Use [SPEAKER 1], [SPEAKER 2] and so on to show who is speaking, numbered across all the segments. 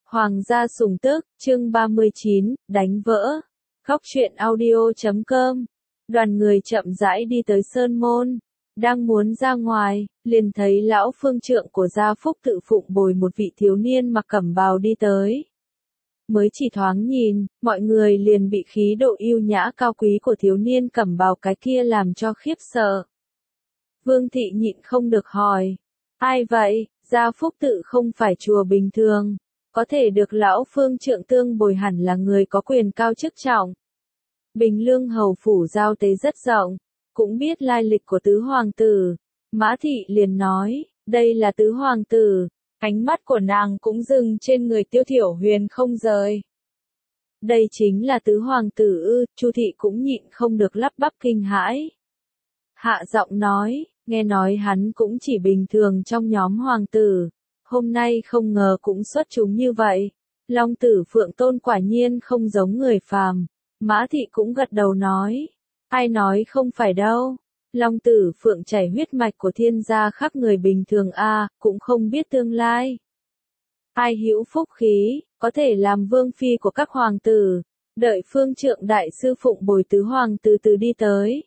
[SPEAKER 1] Hoàng gia sủng tức, chương 39, đánh vỡ. Khóc chuyện audio.com. Đoàn người chậm rãi đi tới Sơn Môn. Đang muốn ra ngoài, liền thấy lão phương trượng của gia Phúc Tự phụng bồi một vị thiếu niên mặc cẩm bào đi tới. Mới chỉ thoáng nhìn, mọi người liền bị khí độ yêu nhã cao quý của thiếu niên cẩm bào cái kia làm cho khiếp sợ. Vương thị nhịn không được hỏi. Ai vậy? Gia Phúc Tự không phải chùa bình thường. Có thể được lão phương trượng tương bồi hẳn là người có quyền cao chức trọng. Bình Lương hầu phủ giao tế rất rộng, cũng biết lai lịch của tứ hoàng tử. Mã thị liền nói, đây là tứ hoàng tử. Ánh mắt của nàng cũng dừng trên người Tiêu Thiểu Huyền không rời. Đây chính là tứ hoàng tử ư? Chu thị cũng nhịn không được lắp bắp kinh hãi. Hạ giọng nói, nghe nói hắn cũng chỉ bình thường trong nhóm hoàng tử. Hôm nay không ngờ cũng xuất chúng như vậy. Long tử Phượng Tôn quả nhiên không giống người phàm. Mã thị cũng gật đầu nói. Ai nói không phải đâu. Long tử Phượng chảy huyết mạch của thiên gia khác người bình thường cũng không biết tương lai. Ai hữu phúc khí, có thể làm vương phi của các hoàng tử. Đợi phương trượng đại sư phụng bồi tứ hoàng từ từ đi tới.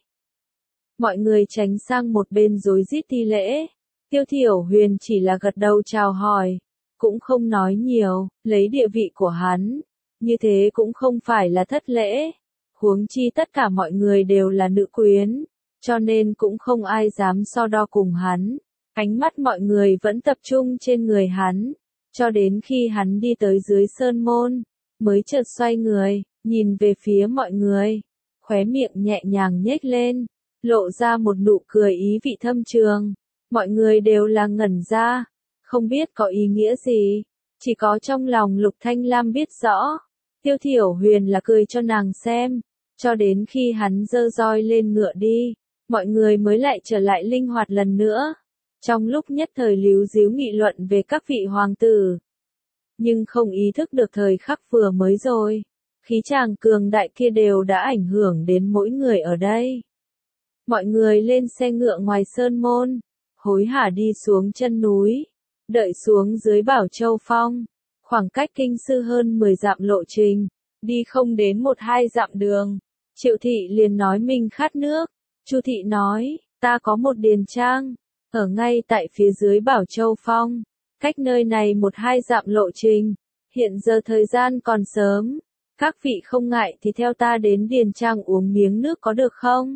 [SPEAKER 1] Mọi người tránh sang một bên rối rít thi lễ. Tiêu Thiểu Huyền chỉ là gật đầu chào hỏi, cũng không nói nhiều, lấy địa vị của hắn, như thế cũng không phải là thất lễ. Huống chi tất cả mọi người đều là nữ quyến, cho nên cũng không ai dám so đo cùng hắn. Ánh mắt mọi người vẫn tập trung trên người hắn, cho đến khi hắn đi tới dưới sơn môn, mới chợt xoay người, nhìn về phía mọi người, khóe miệng nhẹ nhàng nhếch lên, lộ ra một nụ cười ý vị thâm trường. Mọi người đều là ngẩn ra, không biết có ý nghĩa gì, chỉ có trong lòng Lục Thanh Lam biết rõ. Tiêu Thiểu Huyền là cười cho nàng xem, cho đến khi hắn giơ roi lên ngựa đi, mọi người mới lại trở lại linh hoạt lần nữa. Trong lúc nhất thời líu díu nghị luận về các vị hoàng tử, nhưng không ý thức được thời khắc vừa mới rồi, khí chàng cường đại kia đều đã ảnh hưởng đến mỗi người ở đây. Mọi người lên xe ngựa ngoài sơn môn, hối hả đi xuống chân núi, đợi xuống dưới Bảo Châu Phong, khoảng cách kinh sư hơn 10 dặm lộ trình, đi không đến 1-2 dặm đường. Triệu thị liền nói mình khát nước, Chu thị nói, ta có một điền trang, ở ngay tại phía dưới Bảo Châu Phong, cách nơi này 1-2 dặm lộ trình, hiện giờ thời gian còn sớm, các vị không ngại thì theo ta đến điền trang uống miếng nước có được không?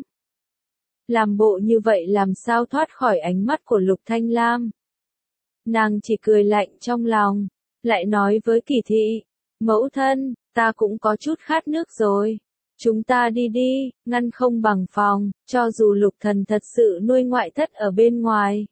[SPEAKER 1] Làm bộ như vậy làm sao thoát khỏi ánh mắt của Lục Thanh Lam. Nàng chỉ cười lạnh trong lòng, lại nói với Kỳ thị, mẫu thân, ta cũng có chút khát nước rồi. Chúng ta đi đi, ngăn không bằng phòng, cho dù Lục thần thật sự nuôi ngoại thất ở bên ngoài.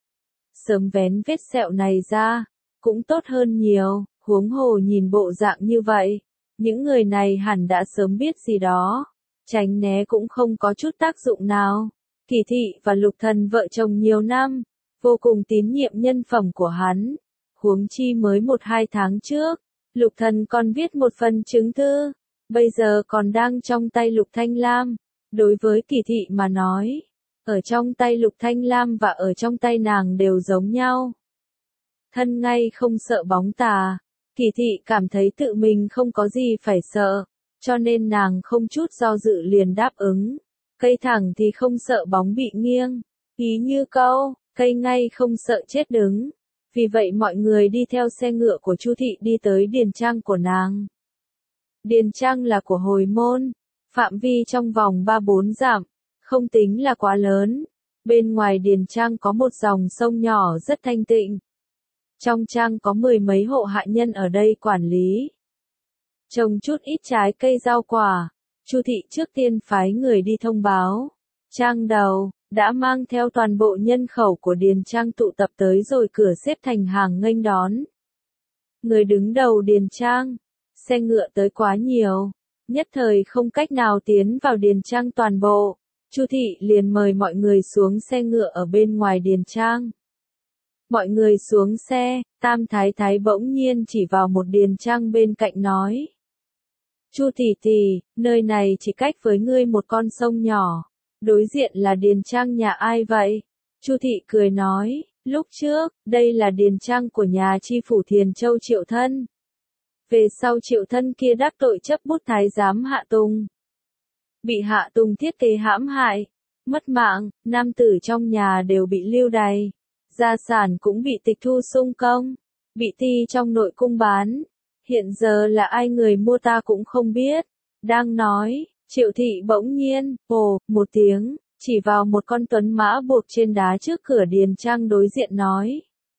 [SPEAKER 1] Sớm vén vết sẹo này ra, cũng tốt hơn nhiều, huống hồ nhìn bộ dạng như vậy. Những người này hẳn đã sớm biết gì đó. Tránh né cũng không có chút tác dụng nào. Kỳ thị và Lục thần vợ chồng nhiều năm, vô cùng tín nhiệm nhân phẩm của hắn. Huống chi mới 1-2 tháng trước, Lục thần còn viết một phần chứng thư, bây giờ còn đang trong tay Lục Thanh Lam. Đối với Kỳ thị mà nói, ở trong tay Lục Thanh Lam và ở trong tay nàng đều giống nhau. Thân ngay không sợ bóng tà, Kỳ thị cảm thấy tự mình không có gì phải sợ. Cho nên nàng không chút do dự liền đáp ứng. Cây thẳng thì không sợ bóng bị nghiêng. Ý như câu, cây ngay không sợ chết đứng. Vì vậy mọi người đi theo xe ngựa của Chu thị đi tới điền trang của nàng. Điền trang là của hồi môn. Phạm vi trong vòng 3-4 dặm. Không tính là quá lớn. Bên ngoài điền trang có một dòng sông nhỏ rất thanh tịnh. Trong trang có 10 mấy hộ hạ nhân ở đây quản lý. Trồng chút ít trái cây rau quả, Chu thị trước tiên phái người đi thông báo. Trang đầu, đã mang theo toàn bộ nhân khẩu của điền trang tụ tập tới rồi cửa xếp thành hàng nghênh đón. Người đứng đầu điền trang, xe ngựa tới quá nhiều, nhất thời không cách nào tiến vào điền trang toàn bộ. Chu thị liền mời mọi người xuống xe ngựa ở bên ngoài điền trang. Mọi người xuống xe, Tam Thái Thái bỗng nhiên chỉ vào một điền trang bên cạnh nói. Chu tỷ tỷ, nơi này chỉ cách với ngươi một con sông nhỏ. Đối diện là điền trang nhà ai vậy? Chu thị cười nói, lúc trước, đây là điền trang của nhà chi phủ Thiền Châu Triệu Thân. Về sau Triệu Thân kia đắc tội chấp bút thái giám Hạ Tùng. Bị Hạ Tùng thiết kế hãm hại, mất mạng, nam tử trong nhà đều bị lưu đày. Gia sản cũng bị tịch thu sung công, bị ti trong nội cung bán. Hiện giờ là ai người mua ta cũng không biết. Đang nói, Triệu Thị bỗng nhiên, ồ, một tiếng, chỉ vào một con tuấn mã buộc trên đá trước cửa điền trang đối diện nói.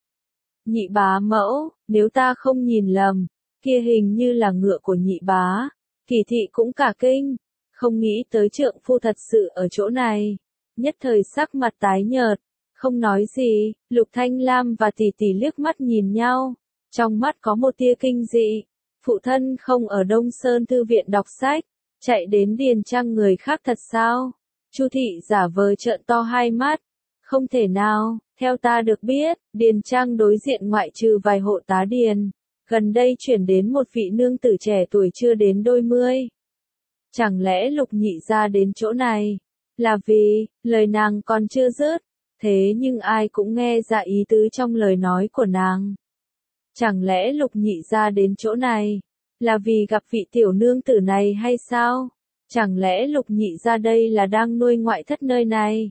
[SPEAKER 1] Nhị bá mẫu, nếu ta không nhìn lầm, kia hình như là ngựa của nhị bá. Kỳ thị cũng cả kinh, không nghĩ tới trượng phu thật sự ở chỗ này. Nhất thời sắc mặt tái nhợt, không nói gì, Lục Thanh Lam và tỷ tỷ liếc mắt nhìn nhau, trong mắt có một tia kinh dị. Phụ thân không ở Đông Sơn thư viện đọc sách, chạy đến điền trang người khác thật sao? Chu thị giả vờ trợn to hai mắt, không thể nào, theo ta được biết, điền trang đối diện ngoại trừ vài hộ tá điền, gần đây chuyển đến một vị nương tử trẻ tuổi chưa đến đôi mươi. Chẳng lẽ Lục nhị gia đến chỗ này, là vì, lời nàng còn chưa dứt, thế nhưng ai cũng nghe ra ý tứ trong lời nói của nàng. Chẳng lẽ Lục nhị gia đến chỗ này, là vì gặp vị tiểu nương tử này hay sao? Chẳng lẽ Lục nhị gia đây là đang nuôi ngoại thất nơi này?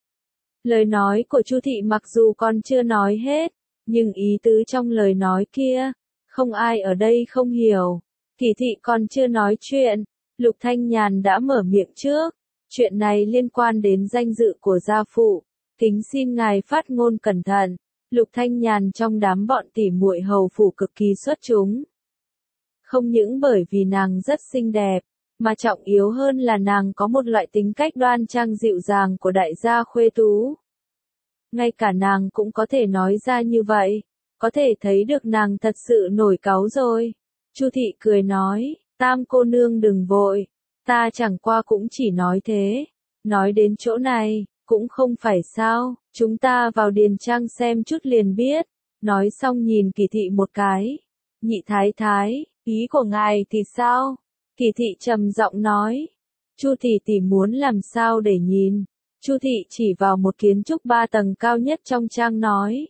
[SPEAKER 1] Lời nói của Chu thị mặc dù còn chưa nói hết, nhưng ý tứ trong lời nói kia, không ai ở đây không hiểu. Kỳ thị còn chưa nói chuyện, Lục Thanh Nhàn đã mở miệng trước. Chuyện này liên quan đến danh dự của gia phụ, kính xin ngài phát ngôn cẩn thận. Lục Thanh Nhàn trong đám bọn tỉ muội hầu phủ cực kỳ xuất chúng. Không những bởi vì nàng rất xinh đẹp, mà trọng yếu hơn là nàng có một loại tính cách đoan trang dịu dàng của đại gia khuê tú. Ngay cả nàng cũng có thể nói ra như vậy, có thể thấy được nàng thật sự nổi cáu rồi. Chu thị cười nói, Tam cô nương đừng vội, ta chẳng qua cũng chỉ nói thế. Nói đến chỗ này, cũng không phải sao, chúng ta vào điền trang xem chút liền biết. Nói xong nhìn Kỳ thị một cái. Nhị thái thái, ý của ngài thì sao? Kỳ thị trầm giọng nói. Chu tỷ muốn làm sao để nhìn? Chu thị chỉ vào một kiến trúc 3 tầng cao nhất trong trang nói.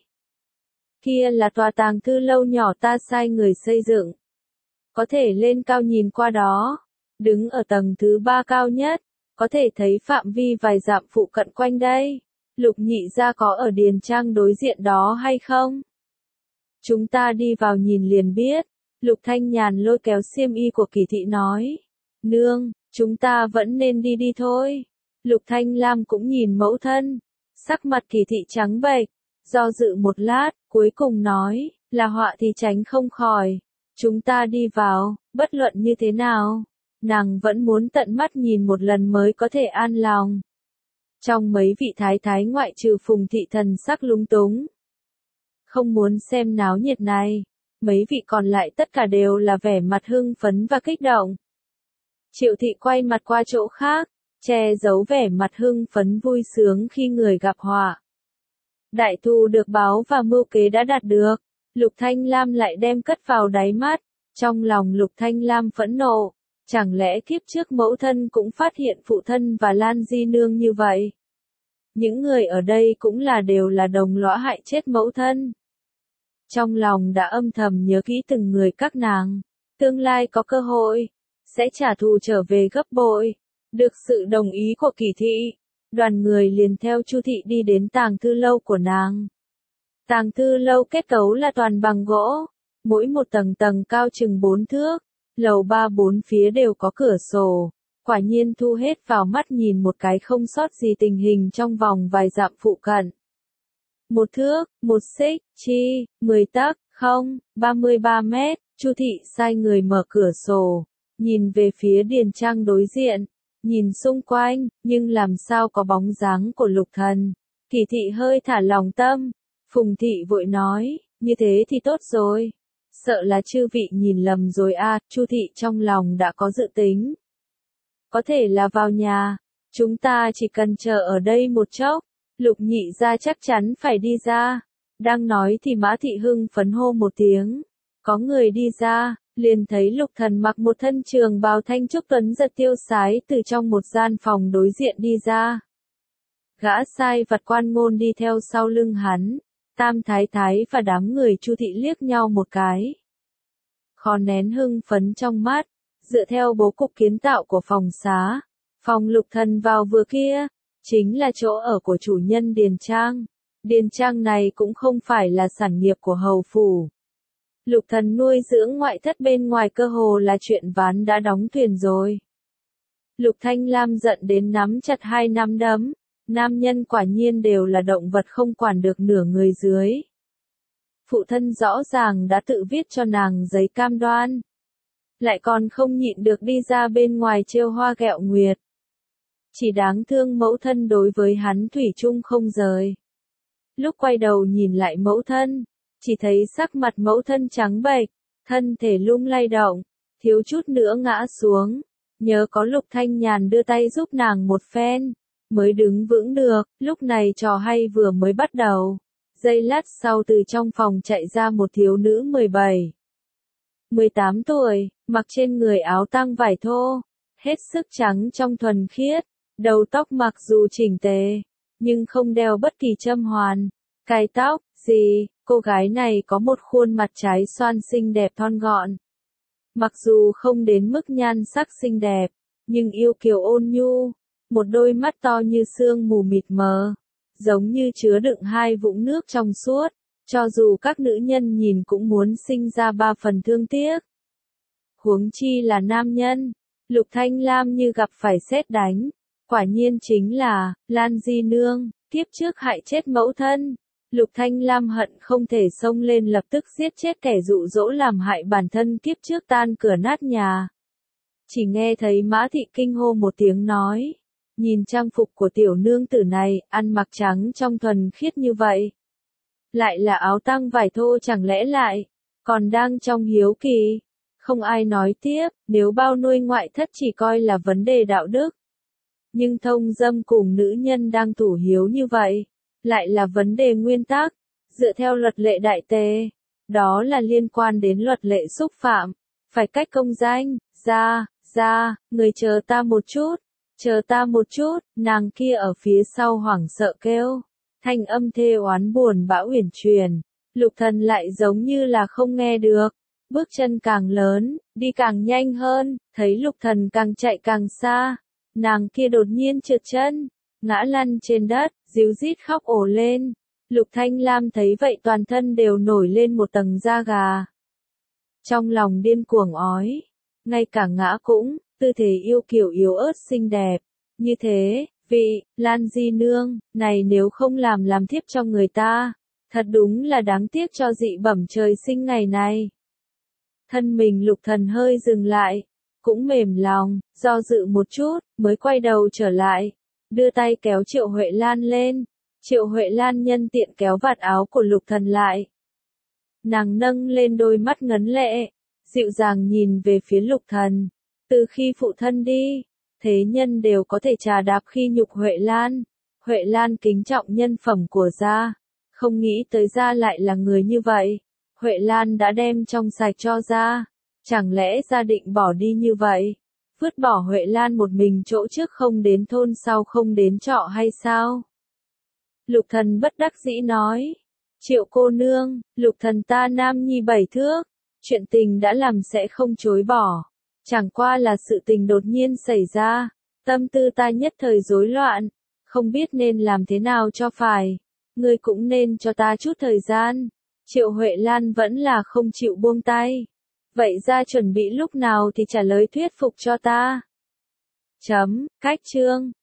[SPEAKER 1] Kia là tòa tàng thư lâu nhỏ ta sai người xây dựng. Có thể lên cao nhìn qua đó. Đứng ở tầng thứ 3 cao nhất, có thể thấy phạm vi vài dặm phụ cận quanh đây. Lục nhị gia có ở điền trang đối diện đó hay không? Chúng ta đi vào nhìn liền biết. Lục Thanh Nhàn lôi kéo xiêm y của Kỳ thị nói. Nương, chúng ta vẫn nên đi thôi. Lục Thanh Lam cũng nhìn mẫu thân. Sắc mặt Kỳ thị trắng bệch, do dự một lát, cuối cùng nói, là họa thì tránh không khỏi. Chúng ta đi vào, bất luận như thế nào, nàng vẫn muốn tận mắt nhìn một lần mới có thể an lòng. Trong mấy vị thái thái ngoại trừ Phùng thị thần sắc lúng túng, không muốn xem náo nhiệt này, mấy vị còn lại tất cả đều là vẻ mặt hưng phấn và kích động. Triệu thị quay mặt qua chỗ khác, che giấu vẻ mặt hưng phấn vui sướng khi người gặp họa. Đại thù được báo và mưu kế đã đạt được, Lục Thanh Lam lại đem cất vào đáy mắt. Trong lòng Lục Thanh Lam phẫn nộ, chẳng lẽ kiếp trước mẫu thân cũng phát hiện phụ thân và Lan Di Nương như vậy? Những người ở đây cũng đều là đồng lõa hại chết mẫu thân. Trong lòng đã âm thầm nhớ kỹ từng người các nàng, tương lai có cơ hội, sẽ trả thù trở về gấp bội. Được sự đồng ý của Kỳ thị, đoàn người liền theo Chu thị đi đến tàng thư lâu của nàng. Tàng thư lâu kết cấu là toàn bằng gỗ, mỗi một tầng tầng cao chừng 4 thước, lầu 3 4 phía đều có cửa sổ, quả nhiên thu hết vào mắt nhìn một cái không sót gì tình hình trong vòng vài dặm phụ cận. 1 thước, 1 xích, 10 tấc, 33 mét, Chu thị sai người mở cửa sổ, nhìn về phía điền trang đối diện, nhìn xung quanh, nhưng làm sao có bóng dáng của Lục Thần. Kỳ thị hơi thả lòng tâm, Phùng thị vội nói, như thế thì tốt rồi. Sợ là chư vị nhìn lầm rồi à, Chu thị trong lòng đã có dự tính. Có thể là vào nhà, chúng ta chỉ cần chờ ở đây một chốc, Lục nhị gia chắc chắn phải đi ra. Đang nói thì Mã thị hưng phấn hô một tiếng. Có người đi ra, liền thấy Lục Thần mặc một thân trường bào thanh trúc tuấn giật tiêu sái từ trong một gian phòng đối diện đi ra. Gã sai vặt Quan Ngôn đi theo sau lưng hắn. Tam thái thái và đám người Chu thị liếc nhau một cái. khó nén hưng phấn trong mắt, dựa theo bố cục kiến tạo của phòng xá. Phòng Lục Thần vào vừa kia, chính là chỗ ở của chủ nhân Điền Trang. Điền Trang này cũng không phải là sản nghiệp của hầu phủ. Lục Thần nuôi dưỡng ngoại thất bên ngoài cơ hồ là chuyện ván đã đóng thuyền rồi. Lục Thanh Lam giận đến nắm chặt hai nắm đấm. Nam nhân quả nhiên đều là động vật không quản được nửa người dưới. Phụ thân rõ ràng đã tự viết cho nàng giấy cam đoan. Lại còn không nhịn được đi ra bên ngoài trêu hoa ghẹo nguyệt. Chỉ đáng thương mẫu thân đối với hắn thủy chung không rời. Lúc quay đầu nhìn lại mẫu thân, chỉ thấy sắc mặt mẫu thân trắng bệch, thân thể lung lay động, thiếu chút nữa ngã xuống. Nhớ có Lục Thanh Nhàn đưa tay giúp nàng một phen, mới đứng vững được. Lúc này trò hay vừa mới bắt đầu. Giây lát sau từ trong phòng chạy ra một thiếu nữ 17, 18 tuổi, mặc trên người áo tang vải thô, hết sức trắng trong thuần khiết, đầu tóc mặc dù chỉnh tề, nhưng không đeo bất kỳ châm hoàn, cài tóc, gì. Cô gái này có một khuôn mặt trái xoan xinh đẹp thon gọn. Mặc dù không đến mức nhan sắc xinh đẹp, nhưng yêu kiều ôn nhu, một đôi mắt to như sương mù mịt mờ, giống như chứa đựng hai vũng nước trong suốt, cho dù các nữ nhân nhìn cũng muốn sinh ra ba phần thương tiếc. Huống chi là nam nhân, Lục Thanh Lam như gặp phải sét đánh, quả nhiên chính là Lan Di Nương, kiếp trước hại chết mẫu thân. Lục Thanh Lam hận không thể xông lên lập tức giết chết kẻ dụ dỗ làm hại bản thân kiếp trước tan cửa nát nhà. Chỉ nghe thấy Mã Thị kinh hô một tiếng nói, nhìn trang phục của tiểu nương tử này, ăn mặc trắng trong thuần khiết như vậy. Lại là áo tang vải thô chẳng lẽ lại, còn đang trong hiếu kỳ. Không ai nói tiếp, nếu bao nuôi ngoại thất chỉ coi là vấn đề đạo đức. Nhưng thông dâm cùng nữ nhân đang thủ hiếu như vậy, lại là vấn đề nguyên tắc, dựa theo luật lệ đại tề. Đó là liên quan đến luật lệ xúc phạm, phải cách công danh, ra, người chờ ta một chút, nàng kia ở phía sau hoảng sợ kêu. Thanh âm thê oán buồn bã uyển chuyển, Lục Thần lại giống như là không nghe được. Bước chân càng lớn, đi càng nhanh hơn, thấy Lục Thần càng chạy càng xa. Nàng kia đột nhiên trượt chân, ngã lăn trên đất, ríu rít khóc ồ lên. Lục Thanh Lam thấy vậy toàn thân đều nổi lên một tầng da gà. Trong lòng điên cuồng ói, ngay cả ngã cũng, tư thế yêu kiều yếu ớt xinh đẹp. Như thế, vị, Lan Di Nương, này nếu không làm thiếp cho người ta, thật đúng là đáng tiếc cho dị bẩm trời sinh ngày này. Thân mình Lục Thần hơi dừng lại, cũng mềm lòng, do dự một chút, mới quay đầu trở lại, đưa tay kéo Triệu Huệ Lan lên. Triệu Huệ Lan nhân tiện kéo vạt áo của Lục Thần lại. Nàng nâng lên đôi mắt ngấn lệ, dịu dàng nhìn về phía Lục Thần. Từ khi phụ thân đi, thế nhân đều có thể trà đạp khi nhục Huệ Lan. Huệ Lan kính trọng nhân phẩm của gia, không nghĩ tới gia lại là người như vậy. Huệ Lan đã đem trong sạch cho gia, chẳng lẽ gia định bỏ đi như vậy? Vứt bỏ Huệ Lan một mình chỗ trước không đến thôn sau không đến trọ hay sao? Lục Thần bất đắc dĩ nói, Triệu cô nương, Lục Thần ta nam nhi 7 thước, chuyện tình đã làm sẽ không chối bỏ. Chẳng qua là sự tình đột nhiên xảy ra, tâm tư ta nhất thời rối loạn, không biết nên làm thế nào cho phải. Ngươi cũng nên cho ta chút thời gian. Triệu Huệ Lan vẫn là không chịu buông tay. Vậy ra chuẩn bị lúc nào thì trả lời thuyết phục cho ta. Cách chương